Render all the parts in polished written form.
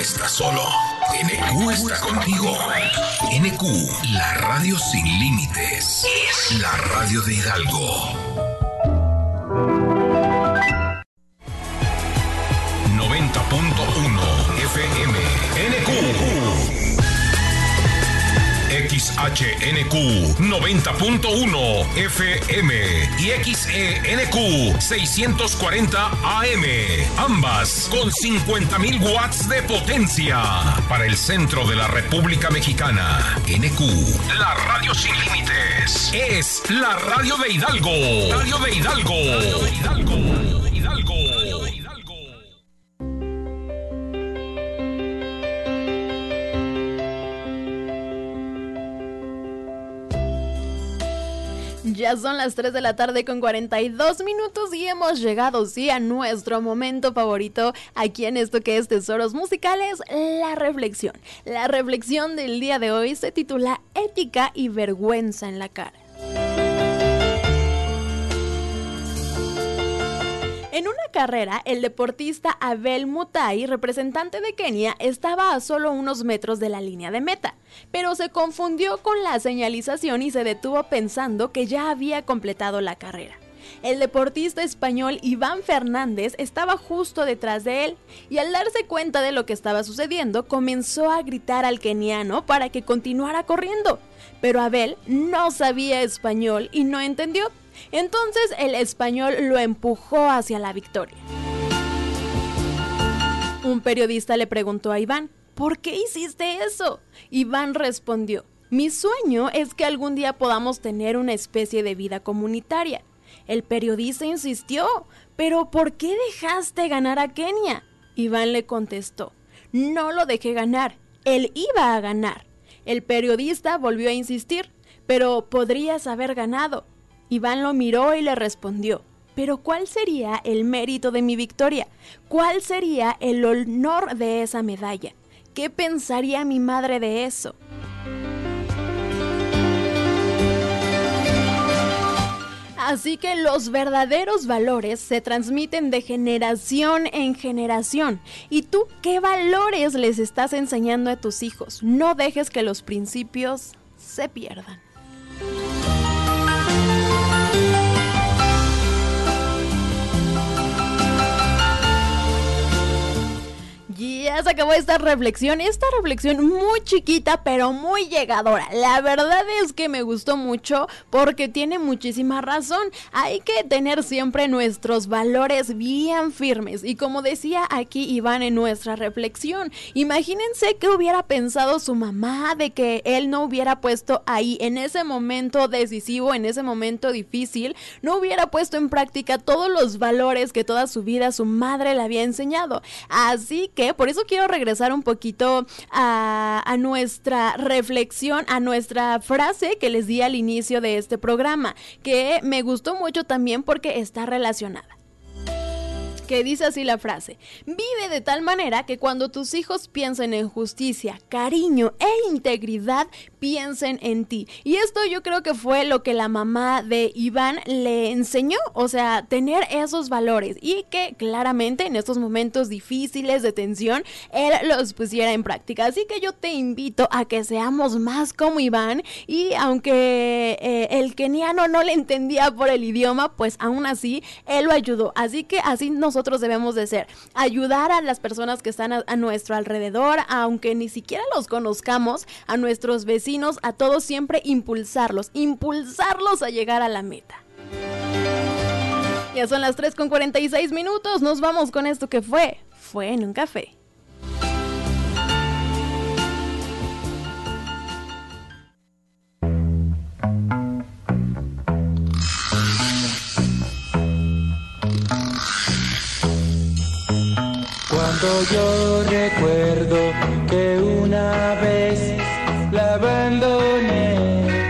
estás solo. NQ está contigo. NQ, la radio sin límites. Es la radio de Hidalgo. 90.1 FM. NQ. XHNQ 90.1 FM y XENQ 640 AM, ambas con 50,000 watts de potencia para el centro de la República Mexicana. NQ, la radio sin límites, es la radio de Hidalgo. Radio de Hidalgo. Radio de Hidalgo. Hidalgo. Ya son las 3 de la tarde con 42 minutos y hemos llegado, sí, a nuestro momento favorito aquí en esto que es Tesoros Musicales, la reflexión. La reflexión del día de hoy se titula Ética y vergüenza en la cara. En una carrera, el deportista Abel Mutai, representante de Kenia, estaba a solo unos metros de la línea de meta, pero se confundió con la señalización y se detuvo pensando que ya había completado la carrera. El deportista español Iván Fernández estaba justo detrás de él y al darse cuenta de lo que estaba sucediendo, comenzó a gritar al keniano para que continuara corriendo, pero Abel no sabía español y no entendió. Entonces el español lo empujó hacia la victoria. Un periodista le preguntó a Iván, ¿por qué hiciste eso? Iván respondió, mi sueño es que algún día podamos tener una especie de vida comunitaria. El periodista insistió, ¿pero por qué dejaste ganar a Kenia? Iván le contestó, no lo dejé ganar, él iba a ganar. El periodista volvió a insistir, pero podrías haber ganado. Iván lo miró y le respondió, ¿pero cuál sería el mérito de mi victoria? ¿Cuál sería el honor de esa medalla? ¿Qué pensaría mi madre de eso? Así que los verdaderos valores se transmiten de generación en generación. ¿Y tú qué valores les estás enseñando a tus hijos? No dejes que los principios se pierdan. Ya se acabó esta reflexión muy chiquita pero muy llegadora. La verdad es que me gustó mucho porque tiene muchísima razón. Hay que tener siempre nuestros valores bien firmes y como decía aquí Iván en nuestra reflexión, imagínense qué hubiera pensado su mamá de que él no hubiera puesto ahí en ese momento decisivo, en ese momento difícil, no hubiera puesto en práctica todos los valores que toda su vida su madre le había enseñado. Así que por eso quiero regresar un poquito a nuestra reflexión, a nuestra frase que les di al inicio de este programa, que me gustó mucho también porque está relacionada. Que dice así la frase: vive de tal manera que cuando tus hijos piensen en justicia, cariño e integridad, piensen en ti. Y esto yo creo que fue lo que la mamá de Iván le enseñó, o sea, tener esos valores y que claramente en estos momentos difíciles de tensión, él los pusiera en práctica. Así que yo te invito a que seamos más como Iván y aunque el keniano no le entendía por el idioma, pues aún así él lo ayudó. Así que así nosotros debemos de ser, ayudar a las personas que están a nuestro alrededor, aunque ni siquiera los conozcamos, a nuestros vecinos, a todos siempre impulsarlos a llegar a la meta. Ya son las 3:46, nos vamos con esto que fue en un café. Cuando yo recuerdo que una vez la abandoné,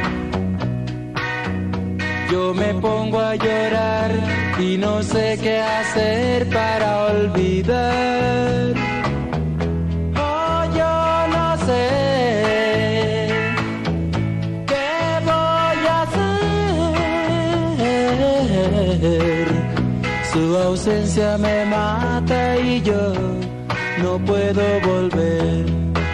yo me pongo a llorar y no sé qué hacer para olvidar. Oh, yo no sé qué voy a hacer. Su ausencia me mata y yo no puedo volver.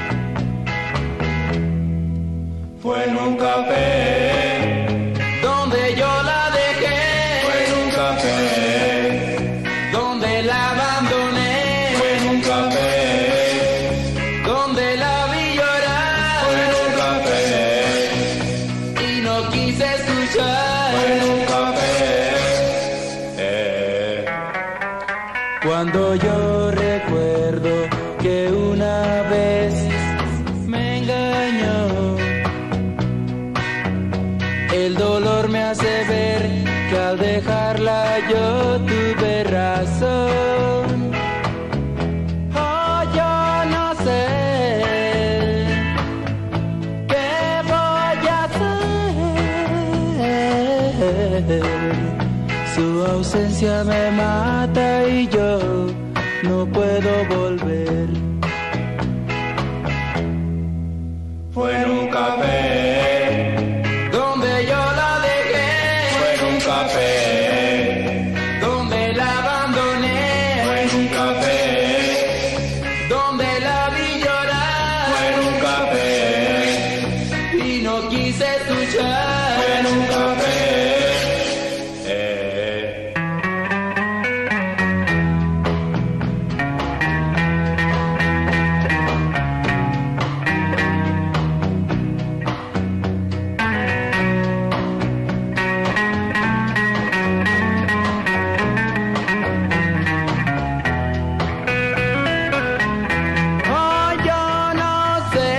Fue en un café donde yo la dejé. Fue en un café donde la abandoné. Fue en un café donde la vi llorar. Fue en un café y no quise escuchar. Fue en un café Cuando yo recuerdo que una vez me engañó, el dolor me hace ver que al dejarla yo tuve razón. Oh, yo no sé qué voy a hacer. Su ausencia me mata y yo no puedo volver. Fue en un café Donde yo la dejé. Fue en un café Donde la abandoné. Fue en un café Donde la vi llorar. Fue en un café Y no quise escuchar. Fue en un café Oh, yo no sé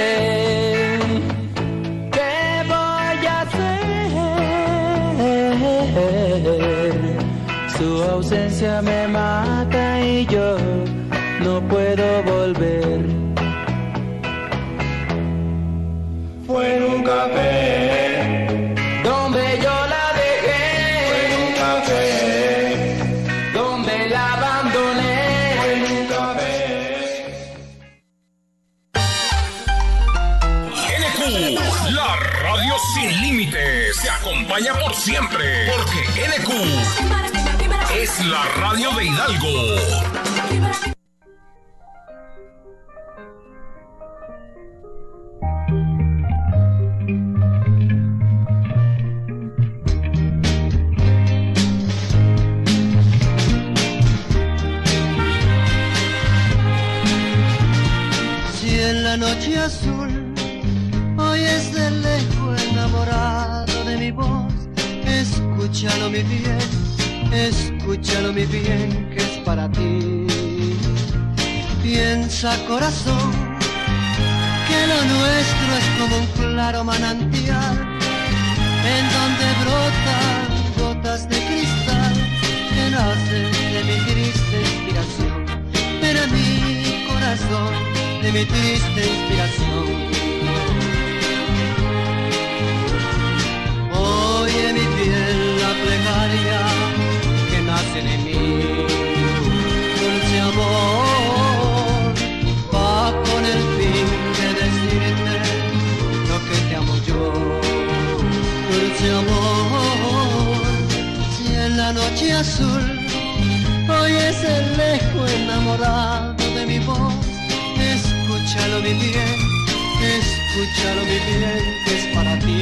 qué voy a hacer. Su ausencia me mata y yo no puedo volver. Fue en un café Donde yo la dejé. Fue en un café Donde la abandoné. Fue en un café NQ, la radio sin límites, se acompaña por siempre, porque NQ es la radio de Hidalgo. Si en la noche azul oyes de lejos enamorado de mi voz, escúchalo mi bien, que es para ti. Piensa corazón, que lo nuestro es como un claro manantial, en donde brotan gotas de cristal que nacen de mi triste inspiración, pero mi corazón, de mi triste inspiración. Oye mi piel la plegaria que nace de mí, dulce amor, va con el fin de decirte lo que te amo yo. Dulce amor, si en la noche azul oyes el eco enamorado de mi voz, escúchalo mi bien, que es para ti.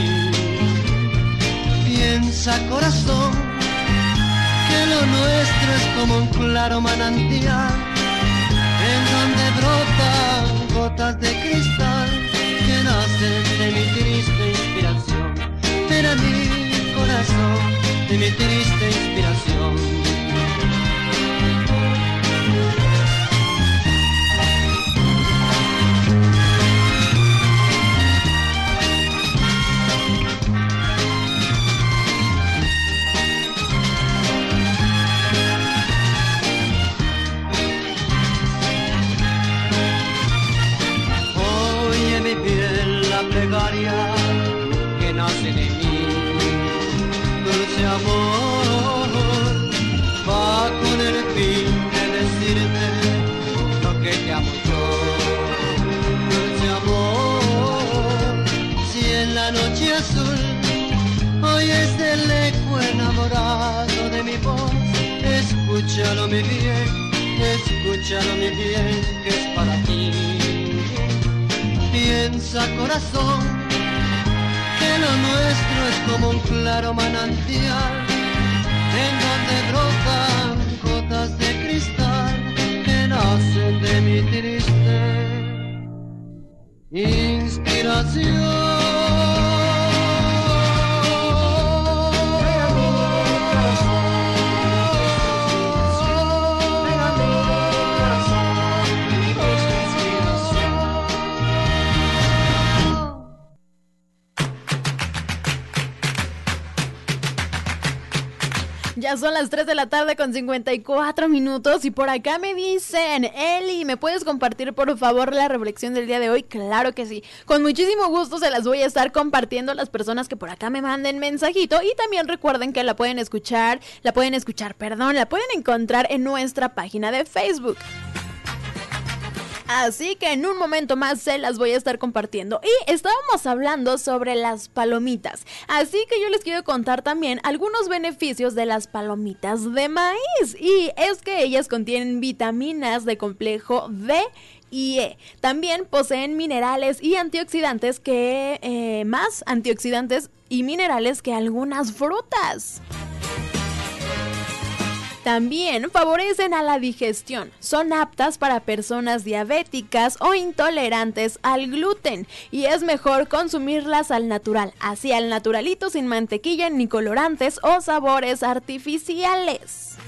Piensa corazón, que lo nuestro es como un claro manantial, en donde brotan gotas de cristal que nacen de mi triste inspiración, pero mi corazón, de mi triste inspiración. Que nace de mí, dulce amor, va con el fin de decirte lo que te amo yo. Dulce amor, si en la noche azul oyes el eco enamorado de mi voz, escúchalo mi bien, Escúchalo mi bien, que es para ti. Piensa, corazón, que lo nuestro es como un claro manantial, en donde brotan gotas de cristal que nacen de mi triste inspiración. Ya son las 3 de la tarde con 54 minutos y por acá me dicen, Eli, ¿me puedes compartir por favor la reflexión del día de hoy? Claro que sí, con muchísimo gusto se las voy a estar compartiendo a las personas que por acá me manden mensajito y también recuerden que la pueden encontrar en nuestra página de Facebook. Así que en un momento más se las voy a estar compartiendo. Y estábamos hablando sobre las palomitas. Así que yo les quiero contar también algunos beneficios de las palomitas de maíz. Y es que ellas contienen vitaminas de complejo D y E. También poseen minerales y antioxidantes más antioxidantes y minerales que algunas frutas. También favorecen a la digestión, son aptas para personas diabéticas o intolerantes al gluten y es mejor consumirlas al natural, así al naturalito sin mantequilla ni colorantes o sabores artificiales.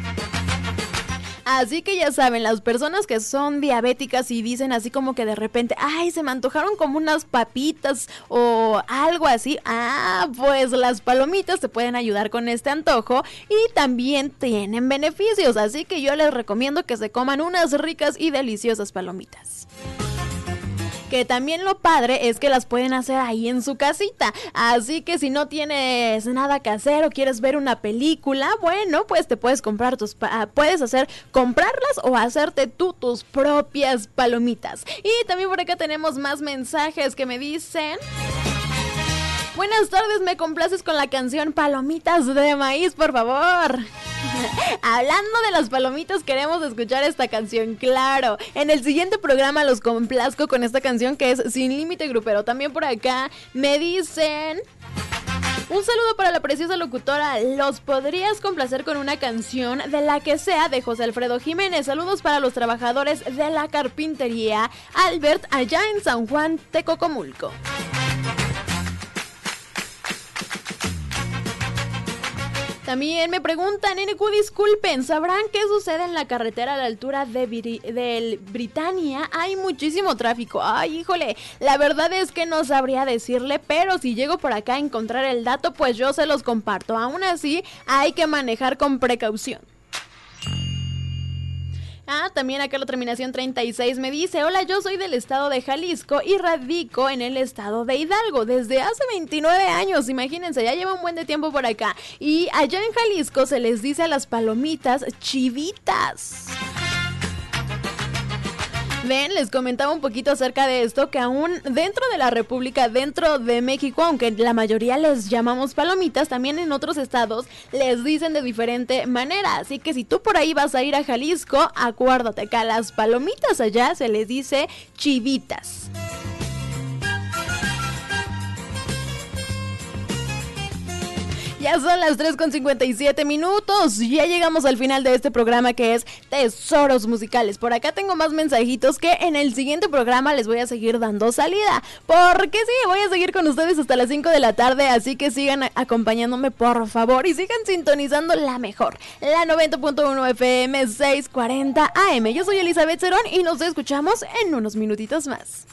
Así que ya saben, las personas que son diabéticas y dicen así como que de repente, ay, se me antojaron como unas papitas o algo así. Pues las palomitas te pueden ayudar con este antojo y también tienen beneficios. Así que yo les recomiendo que se coman unas ricas y deliciosas palomitas. Que también lo padre es que las pueden hacer ahí en su casita. Así que si no tienes nada que hacer o quieres ver una película, bueno, pues te puedes comprarlas o hacerte tú tus propias palomitas. Y también por acá tenemos más mensajes que me dicen: buenas tardes, me complaces con la canción Palomitas de Maíz, por favor. Hablando de las palomitas, queremos escuchar esta canción, claro. En el siguiente programa los complazco con esta canción que es Sin Límite Grupero. También por acá me dicen: un saludo para la preciosa locutora. ¿Los podrías complacer con una canción de la que sea de José Alfredo Jiménez? Saludos para los trabajadores de la carpintería Albert allá en San Juan Tecocomulco. También me preguntan, NQ, disculpen, ¿sabrán qué sucede en la carretera a la altura del Britannia? Hay muchísimo tráfico. Ay, híjole, la verdad es que no sabría decirle, pero si llego por acá a encontrar el dato, pues yo se los comparto. Aún así, hay que manejar con precaución. También acá la terminación 36 me dice: hola, yo soy del estado de Jalisco y radico en el estado de Hidalgo desde hace 29 años, imagínense, ya lleva un buen de tiempo por acá. Y allá en Jalisco se les dice a las palomitas chivitas. Ven, les comentaba un poquito acerca de esto, que aún dentro de la República, dentro de México, aunque la mayoría les llamamos palomitas, también en otros estados les dicen de diferente manera. Así que si tú por ahí vas a ir a Jalisco, acuérdate que a las palomitas allá se les dice chivitas. Ya son las 3:57. Ya llegamos al final de este programa que es Tesoros Musicales. Por acá tengo más mensajitos que en el siguiente programa les voy a seguir dando salida. Porque sí, voy a seguir con ustedes hasta las 5 de la tarde. Así que sigan acompañándome, por favor. Y sigan sintonizando la mejor, la 90.1 FM 640 AM. Yo soy Elizabeth Cerón y nos escuchamos en unos minutitos más.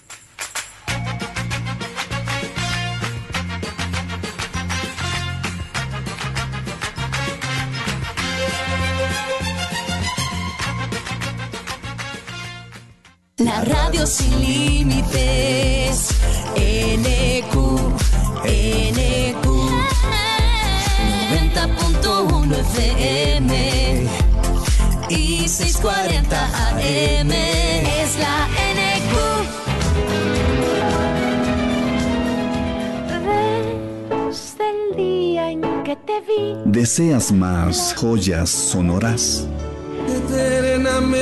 La radio sin límites, NQ 90.1 FM y 640 AM. Es la NQ. Desde el día en que te vi. ¿Deseas más joyas sonoras? Eternamente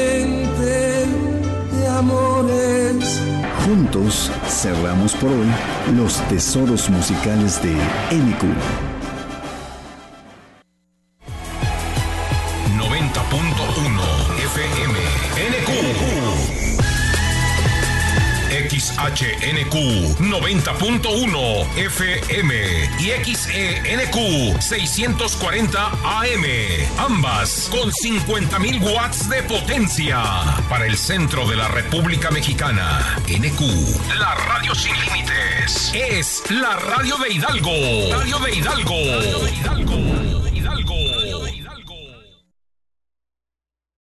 Juntos cerramos por hoy los tesoros musicales de NQ. 90.1 FM NQ. XHNQ 90.1 FM y XENQ 640 AM, ambas con 50.000 watts de potencia. Para el centro de la República Mexicana, NQ, la radio sin límites, es la radio de Hidalgo. Radio de Hidalgo. Radio de Hidalgo.